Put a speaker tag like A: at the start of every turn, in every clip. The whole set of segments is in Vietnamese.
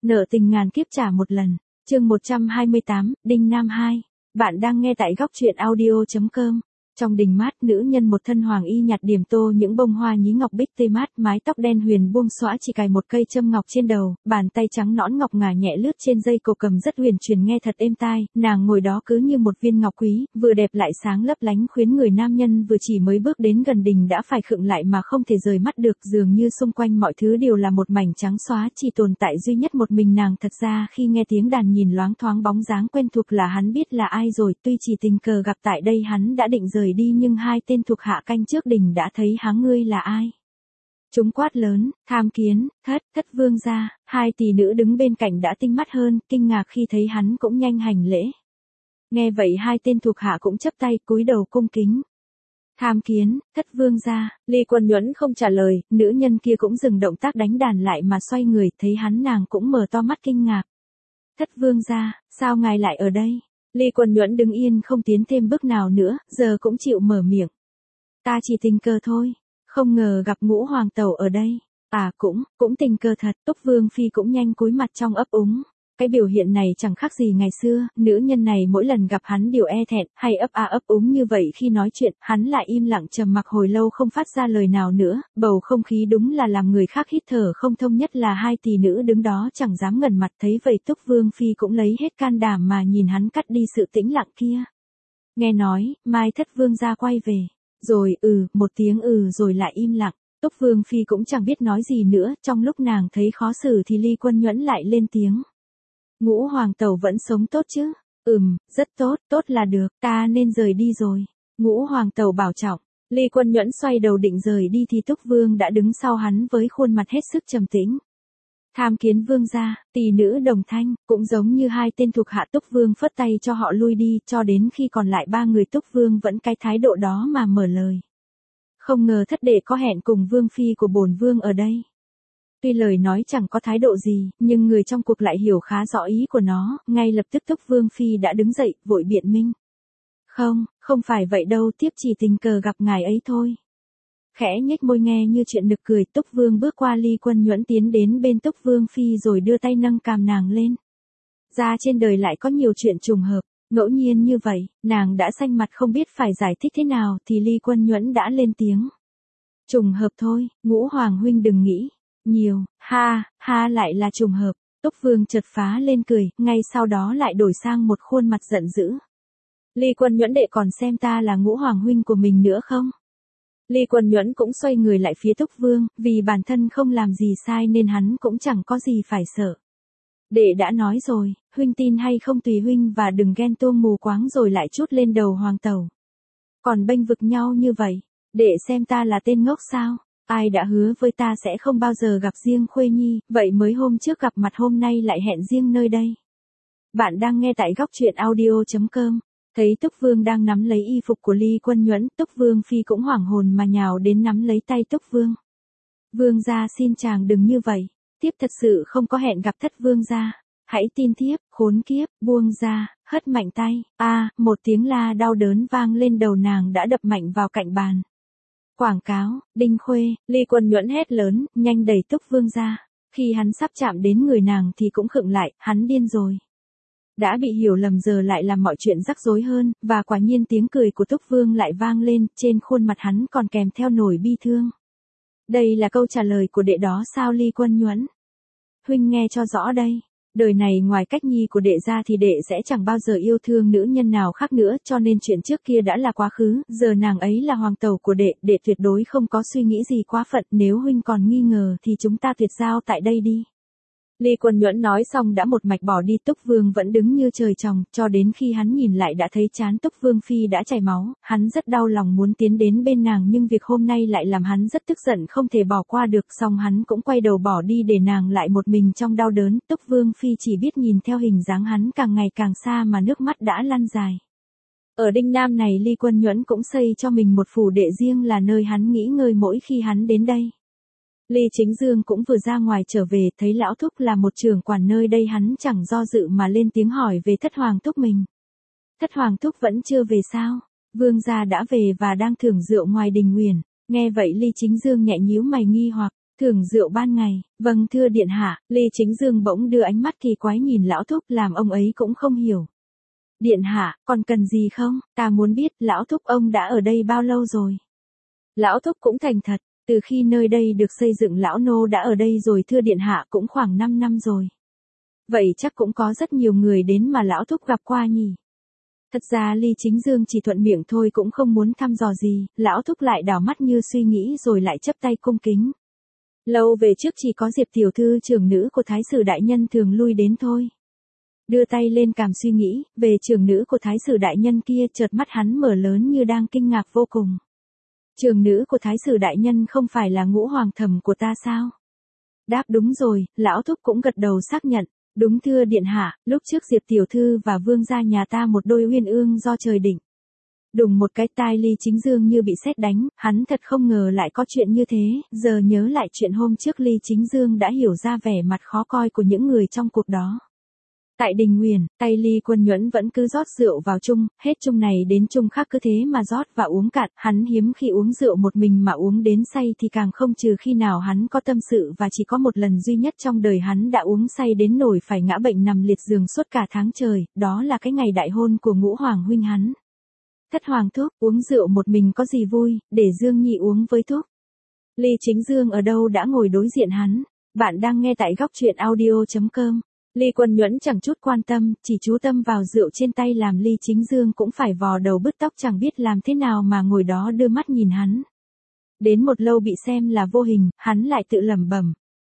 A: Nợ tình ngàn kiếp trả một lần. Chương 128, Đinh Nam 2. Bạn đang nghe tại góc truyện audio.com. Trong đình mát, nữ nhân một thân hoàng y nhạt điểm tô những bông hoa nhí ngọc bích tươi mát, mái tóc đen huyền buông xõa chỉ cài một cây châm ngọc trên đầu, bàn tay trắng nõn ngọc ngà nhẹ lướt trên dây cổ cầm rất huyền chuyển nghe thật êm tai, nàng ngồi đó cứ như một viên ngọc quý, vừa đẹp lại sáng lấp lánh khuyến người nam nhân vừa chỉ mới bước đến gần đình đã phải khựng lại mà không thể rời mắt được, dường như xung quanh mọi thứ đều là một mảnh trắng xóa, chỉ tồn tại duy nhất một mình nàng. Thật ra khi nghe tiếng đàn nhìn loáng thoáng bóng dáng quen thuộc là hắn biết là ai rồi, tuy chỉ tình cờ gặp tại đây hắn đã định rời đi nhưng hai tên thuộc hạ canh trước đình đã thấy hắn. Ngươi là ai? Chúng quát lớn, tham kiến, thất vương gia. Hai tỷ nữ đứng bên cạnh đã tinh mắt hơn, kinh ngạc khi thấy hắn cũng nhanh hành lễ. Nghe vậy hai tên thuộc hạ cũng chắp tay cúi đầu cung kính. Tham kiến, thất vương gia. Ly Quân Nhuẫn không trả lời, nữ nhân kia cũng dừng động tác đánh đàn lại mà xoay người, thấy hắn nàng cũng mở to mắt kinh ngạc. Thất vương gia, sao ngài lại ở đây? Ly Quân Nhuẫn đứng yên không tiến thêm bước nào nữa, giờ cũng chịu mở miệng. Ta chỉ tình cờ thôi, không ngờ gặp Ngũ Hoàng tẩu ở đây. À cũng tình cờ thật. Túc Vương phi cũng nhanh cúi mặt trong ấp úng. Cái biểu hiện này chẳng khác gì ngày xưa, nữ nhân này mỗi lần gặp hắn đều e thẹn, hay ấp úng như vậy khi nói chuyện, hắn lại im lặng trầm mặc hồi lâu không phát ra lời nào nữa, bầu không khí đúng là làm người khác hít thở không thông, nhất là hai tỷ nữ đứng đó chẳng dám ngẩng mặt. Thấy vậy Túc Vương phi cũng lấy hết can đảm mà nhìn hắn cắt đi sự tĩnh lặng kia. Nghe nói, mai thất vương gia quay về, rồi một tiếng rồi lại im lặng. Túc Vương phi cũng chẳng biết nói gì nữa, trong lúc nàng thấy khó xử thì Ly Quân Nhuẫn lại lên tiếng. Ngũ Hoàng tẩu vẫn sống tốt chứ? Rất tốt, tốt là được, ta nên rời đi rồi. Ngũ Hoàng tẩu bảo trọng. Ly Quân Nhuẫn xoay đầu định rời đi thì Túc Vương đã đứng sau hắn với khuôn mặt hết sức trầm tĩnh. Tham kiến vương gia. Tỷ nữ đồng thanh, cũng giống như hai tên thuộc hạ Túc Vương phất tay cho họ lui đi, cho đến khi còn lại ba người Túc Vương vẫn cái thái độ đó mà mở lời. Không ngờ thất đệ có hẹn cùng vương phi của bổn vương ở đây. Tuy lời nói chẳng có thái độ gì, nhưng người trong cuộc lại hiểu khá rõ ý của nó, ngay lập tức Túc Vương phi đã đứng dậy, vội biện minh. Không phải vậy đâu, tiếp chỉ tình cờ gặp ngài ấy thôi. Khẽ nhếch môi nghe như chuyện nực cười, Túc Vương bước qua Ly Quân Nhuẫn tiến đến bên Túc Vương phi rồi đưa tay nâng cằm nàng lên. Ra trên đời lại có nhiều chuyện trùng hợp, ngẫu nhiên như vậy, nàng đã xanh mặt không biết phải giải thích thế nào thì Ly Quân Nhuẫn đã lên tiếng. Trùng hợp thôi, Ngũ Hoàng huynh đừng nghĩ nhiều, ha lại là trùng hợp. Túc Vương chợt phá lên cười, ngay sau đó lại đổi sang một khuôn mặt giận dữ. Ly Quân Nhuẫn đệ còn xem ta là Ngũ Hoàng huynh của mình nữa không? Ly Quân Nhuẫn cũng xoay người lại phía Túc Vương, vì bản thân không làm gì sai nên hắn cũng chẳng có gì phải sợ. Đệ đã nói rồi, huynh tin hay không tùy huynh, và đừng ghen tuông mù quáng rồi lại trút lên đầu Hoàng tẩu. Còn bênh vực nhau như vậy, đệ xem ta là tên ngốc sao? Ai đã hứa với ta sẽ không bao giờ gặp riêng Khuê Nhi, vậy mới hôm trước gặp mặt hôm nay lại hẹn riêng nơi đây. Bạn đang nghe tại góc truyện audio.com. Thấy Túc Vương đang nắm lấy y phục của Ly Quân Nhuẫn, Túc Vương phi cũng hoảng hồn mà nhào đến nắm lấy tay Túc Vương. Vương gia xin chàng đừng như vậy, thiếp thật sự không có hẹn gặp thất vương gia. Hãy tin thiếp, khốn kiếp. Buông ra, hất mạnh tay. Một tiếng la đau đớn vang lên, đầu nàng đã đập mạnh vào cạnh bàn. Quảng cáo, Đinh Khuê. Ly Quân Nhuẫn hét lớn, nhanh đẩy Túc Vương ra. Khi hắn sắp chạm đến người nàng thì cũng khựng lại, hắn điên rồi. Đã bị hiểu lầm giờ lại làm mọi chuyện rắc rối hơn, và quả nhiên tiếng cười của Túc Vương lại vang lên, trên khuôn mặt hắn còn kèm theo nỗi bi thương. Đây là câu trả lời của đệ đó sao Ly Quân Nhuẫn? Huynh nghe cho rõ đây. Đời này ngoài cách nhi của đệ ra thì đệ sẽ chẳng bao giờ yêu thương nữ nhân nào khác nữa, cho nên chuyện trước kia đã là quá khứ, giờ nàng ấy là hoàng tẩu của đệ, đệ tuyệt đối không có suy nghĩ gì quá phận, nếu huynh còn nghi ngờ thì chúng ta tuyệt giao tại đây đi. Ly Quân Nhuẫn nói xong đã một mạch bỏ đi. Túc Vương vẫn đứng như trời trồng, cho đến khi hắn nhìn lại đã thấy trán Túc Vương phi đã chảy máu, hắn rất đau lòng muốn tiến đến bên nàng nhưng việc hôm nay lại làm hắn rất tức giận không thể bỏ qua được, xong hắn cũng quay đầu bỏ đi để nàng lại một mình trong đau đớn. Túc Vương phi chỉ biết nhìn theo hình dáng hắn càng ngày càng xa mà nước mắt đã lăn dài. Ở Đinh Nam này Ly Quân Nhuẫn cũng xây cho mình một phủ đệ riêng là nơi hắn nghỉ ngơi mỗi khi hắn đến đây. Ly Chính Dương cũng vừa ra ngoài trở về, thấy lão thúc là một trưởng quản nơi đây, hắn chẳng do dự mà lên tiếng hỏi về thất hoàng thúc mình. Thất hoàng thúc vẫn chưa về sao? Vương gia đã về và đang thưởng rượu ngoài đình uyển. Nghe vậy Ly Chính Dương nhẹ nhíu mày nghi hoặc, Thưởng rượu ban ngày, vâng thưa điện hạ, Ly Chính Dương bỗng đưa ánh mắt kỳ quái nhìn lão thúc làm ông ấy cũng không hiểu. Điện hạ, còn cần gì không, ta muốn biết lão thúc ông đã ở đây bao lâu rồi. Lão thúc cũng thành thật, từ khi nơi đây được xây dựng lão nô đã ở đây rồi thưa điện hạ cũng khoảng 5 năm rồi. Vậy chắc cũng có rất nhiều người đến mà lão thúc gặp qua nhỉ. Thật ra Ly Chính Dương chỉ thuận miệng thôi cũng không muốn thăm dò gì, lão thúc lại đảo mắt như suy nghĩ rồi lại chắp tay cung kính. Lâu về trước chỉ có Diệp tiểu thư trưởng nữ của Thái sử đại nhân thường lui đến thôi. Đưa tay lên cằm suy nghĩ, về trưởng nữ của Thái sử đại nhân kia chợt mắt hắn mở lớn như đang kinh ngạc vô cùng. Trưởng nữ của Thái sử đại nhân không phải là Ngũ Hoàng thẩm của ta sao? Đáp đúng rồi, lão thúc cũng gật đầu xác nhận. Đúng thưa điện hạ, lúc trước Diệp tiểu thư và vương gia nhà ta một đôi uyên ương do trời định. Đùng một cái tai Ly Chính Dương như bị sét đánh, hắn thật không ngờ lại có chuyện như thế, giờ nhớ lại chuyện hôm trước Ly Chính Dương đã hiểu ra vẻ mặt khó coi của những người trong cuộc đó. Tại đình nguyền, tay Ly Quân Nhuẫn vẫn cứ rót rượu vào chung, hết chung này đến chung khác cứ thế mà rót và uống cạn, hắn hiếm khi uống rượu một mình mà uống đến say thì càng không, trừ khi nào hắn có tâm sự, và chỉ có một lần duy nhất trong đời hắn đã uống say đến nỗi phải ngã bệnh nằm liệt giường suốt cả tháng trời, đó là cái ngày đại hôn của Ngũ Hoàng huynh hắn. Thất Hoàng thúc, uống rượu một mình có gì vui, để Dương Nhi uống với thúc. Ly Chính Dương ở đâu đã ngồi đối diện hắn. Bạn đang nghe tại góc truyện audio.com. Ly Quân Nhuẫn chẳng chút quan tâm, chỉ chú tâm vào rượu trên tay làm Ly Chính Dương cũng phải vò đầu bứt tóc chẳng biết làm thế nào mà ngồi đó đưa mắt nhìn hắn. Đến một lâu bị xem là vô hình, hắn lại tự lẩm bẩm.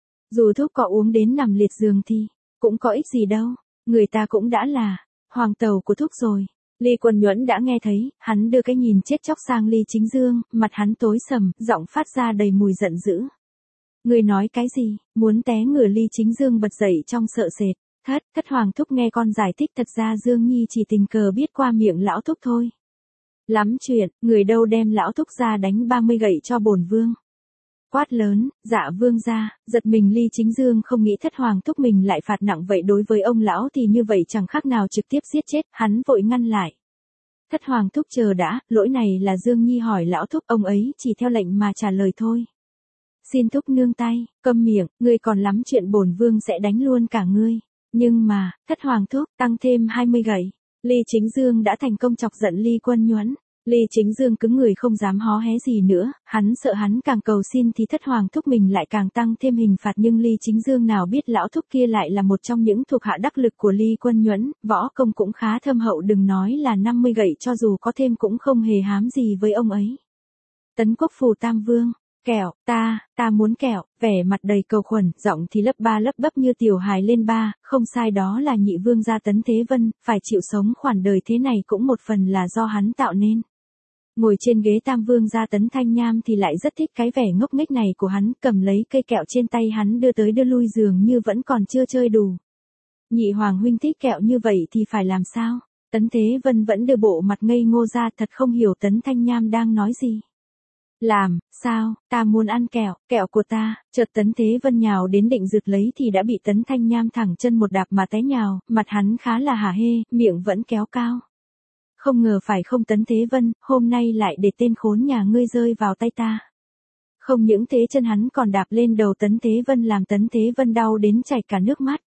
A: Dù thúc có uống đến nằm liệt giường thì, cũng có ích gì đâu, người ta cũng đã là hoàng tẩu của thúc rồi. Ly Quân Nhuẫn đã nghe thấy, hắn đưa cái nhìn chết chóc sang Ly Chính Dương, mặt hắn tối sầm, giọng phát ra đầy mùi giận dữ. Người nói cái gì, muốn té ngửa Ly Chính Dương bật dậy trong sợ sệt. Thất Hoàng thúc nghe con giải thích, thật ra Dương Nhi chỉ tình cờ biết qua miệng lão thúc thôi. Lắm chuyện, người đâu đem lão thúc ra đánh 30 gậy cho bổn vương. Quát lớn, dạ vương ra, giật mình Ly Chính Dương không nghĩ Thất Hoàng thúc mình lại phạt nặng vậy, đối với ông lão thì như vậy chẳng khác nào trực tiếp giết chết, hắn vội ngăn lại. Thất Hoàng thúc chờ đã, lỗi này là Dương Nhi hỏi lão thúc, ông ấy chỉ theo lệnh mà trả lời thôi. Xin thúc nương tay, câm miệng, ngươi còn lắm chuyện, bổn vương sẽ đánh luôn cả ngươi. Nhưng mà, Thất Hoàng thúc, tăng thêm 20 gậy. Ly Chính Dương đã thành công chọc giận Ly Quân Nhuẫn. Ly Chính Dương cứng người không dám hó hé gì nữa, hắn sợ hắn càng cầu xin thì Thất Hoàng thúc mình lại càng tăng thêm hình phạt, nhưng Ly Chính Dương nào biết lão thúc kia lại là một trong những thuộc hạ đắc lực của Ly Quân Nhuẫn, võ công cũng khá thâm hậu, đừng nói là 50 gậy, cho dù có thêm cũng không hề hám gì với ông ấy. Tấn Quốc Phù Tam Vương. Kẹo, ta muốn kẹo, vẻ mặt đầy cầu khuẩn, giọng thì lấp ba lấp bấp như tiểu hài lên ba, không sai, đó là nhị vương gia Tấn Thế Vân, phải chịu sống khoản đời thế này cũng một phần là do hắn tạo nên. Ngồi trên ghế tam vương gia Tấn Thanh Nham thì lại rất thích cái vẻ ngốc nghếch này của hắn, cầm lấy cây kẹo trên tay hắn đưa tới đưa lui dường như vẫn còn chưa chơi đủ. Nhị hoàng huynh thích kẹo như vậy thì phải làm sao? Tấn Thế Vân vẫn đưa bộ mặt ngây ngô ra, thật không hiểu Tấn Thanh Nham đang nói gì. Làm, sao, ta muốn ăn kẹo, kẹo của ta, chợt Tấn Thế Vân nhào đến định rượt lấy thì đã bị Tấn Thanh Nham thẳng chân một đạp mà té nhào, mặt hắn khá là hả hê, miệng vẫn kéo cao. Không ngờ phải không Tấn Thế Vân, hôm nay lại để tên khốn nhà ngươi rơi vào tay ta. Không những thế chân hắn còn đạp lên đầu Tấn Thế Vân làm Tấn Thế Vân đau đến chảy cả nước mắt.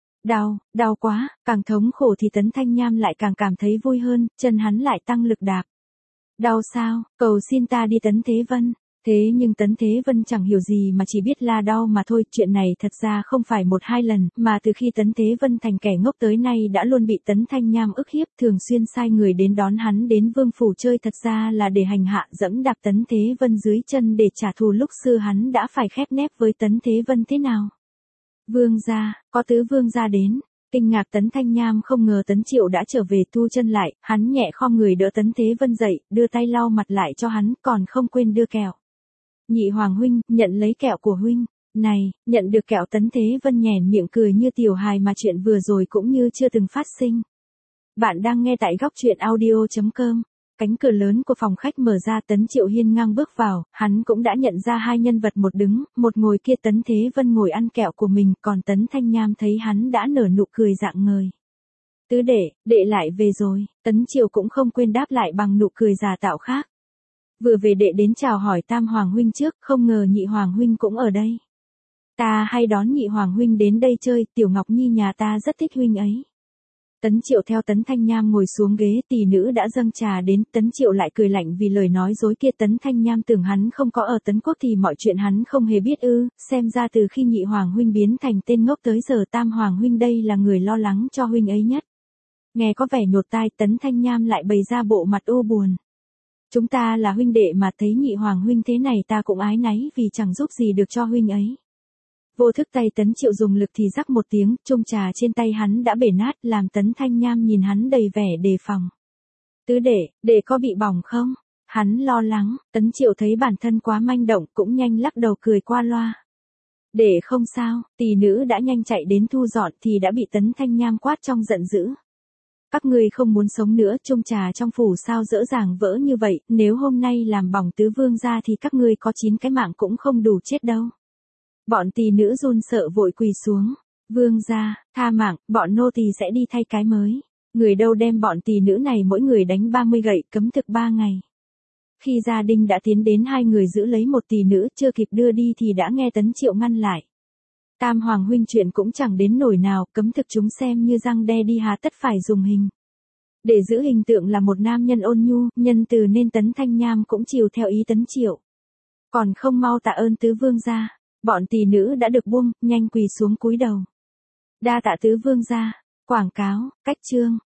A: Đau quá, càng thống khổ thì Tấn Thanh Nham lại càng cảm thấy vui hơn, chân hắn lại tăng lực đạp. Đau sao, cầu xin ta đi Tấn Thế Vân. Thế nhưng Tấn Thế Vân chẳng hiểu gì mà chỉ biết la đau mà thôi, chuyện này thật ra không phải một hai lần, mà từ khi Tấn Thế Vân thành kẻ ngốc tới nay đã luôn bị Tấn Thanh Nham ức hiếp, thường xuyên sai người đến đón hắn đến vương phủ chơi, thật ra là để hành hạ dẫm đạp Tấn Thế Vân dưới chân để trả thù lúc xưa hắn đã phải khép nép với Tấn Thế Vân thế nào. Vương gia, có tứ vương gia đến. Kinh ngạc Tấn Thanh Nham không ngờ Tấn Triệu đã trở về, thu chân lại, hắn nhẹ khom người đỡ Tấn Thế Vân dậy, đưa tay lau mặt lại cho hắn, còn không quên đưa kẹo. Nhị hoàng huynh, nhận lấy kẹo của huynh. Này, nhận được kẹo Tấn Thế Vân nhoẻn miệng cười như tiểu hài mà chuyện vừa rồi cũng như chưa từng phát sinh. Bạn đang nghe tại góc truyện audio.com. Cánh cửa lớn của phòng khách mở ra, Tấn Triệu hiên ngang bước vào, hắn cũng đã nhận ra hai nhân vật, một đứng, một ngồi kia. Tấn Thế Vân ngồi ăn kẹo của mình, còn Tấn Thanh Nham thấy hắn đã nở nụ cười rạng ngời. Tứ đệ lại về rồi, Tấn Triệu cũng không quên đáp lại bằng nụ cười giả tạo khác. Vừa về đệ đến chào hỏi Tam Hoàng huynh trước, không ngờ Nhị Hoàng huynh cũng ở đây. Ta hay đón Nhị Hoàng huynh đến đây chơi, Tiểu Ngọc Nhi nhà ta rất thích huynh ấy. Tấn Triệu theo Tấn Thanh Nham ngồi xuống ghế, tỷ nữ đã dâng trà đến, Tấn Triệu lại cười lạnh vì lời nói dối kia. Tấn Thanh Nham tưởng hắn không có ở Tấn Quốc thì mọi chuyện hắn không hề biết ư, xem ra từ khi Nhị Hoàng huynh biến thành tên ngốc tới giờ Tam Hoàng huynh đây là người lo lắng cho huynh ấy nhất. Nghe có vẻ nhột tai, Tấn Thanh Nham lại bày ra bộ mặt u buồn. Chúng ta là huynh đệ mà, thấy Nhị Hoàng huynh thế này ta cũng áy náy vì chẳng giúp gì được cho huynh ấy. Vô thức tay Tấn Triệu dùng lực thì rắc một tiếng, chung trà trên tay hắn đã bể nát, làm Tấn Thanh Nham nhìn hắn đầy vẻ đề phòng. Tứ đệ có bị bỏng không? Hắn lo lắng. Tấn Triệu thấy bản thân quá manh động cũng nhanh lắc đầu cười qua loa. Đệ không sao. Tỷ nữ đã nhanh chạy đến thu dọn thì đã bị Tấn Thanh Nham quát trong giận dữ. Các ngươi không muốn sống nữa, chung trà trong phủ sao dễ dàng vỡ như vậy, nếu hôm nay làm bỏng tứ vương gia thì các ngươi có 9 cái mạng cũng không đủ chết đâu. Bọn tỷ nữ run sợ vội quỳ xuống. Vương gia, tha mạng, bọn nô tỳ sẽ đi thay cái mới. Người đâu đem bọn tỷ nữ này mỗi người đánh 30 gậy, cấm thực 3 ngày. Khi gia đình đã tiến đến, hai người giữ lấy một tỷ nữ, chưa kịp đưa đi thì đã nghe Tấn Triệu ngăn lại. Tam Hoàng huynh chuyện cũng chẳng đến nổi nào, cấm thực chúng xem như răng đe đi, hà tất phải dùng hình. Để giữ hình tượng là một nam nhân ôn nhu, nhân từ nên Tấn Thanh Nham cũng chiều theo ý Tấn Triệu. Còn không mau tạ ơn tứ vương gia. Bọn tỷ nữ đã được buông, nhanh quỳ xuống cúi đầu. Đa tạ tứ vương gia. Quảng cáo, cách chương.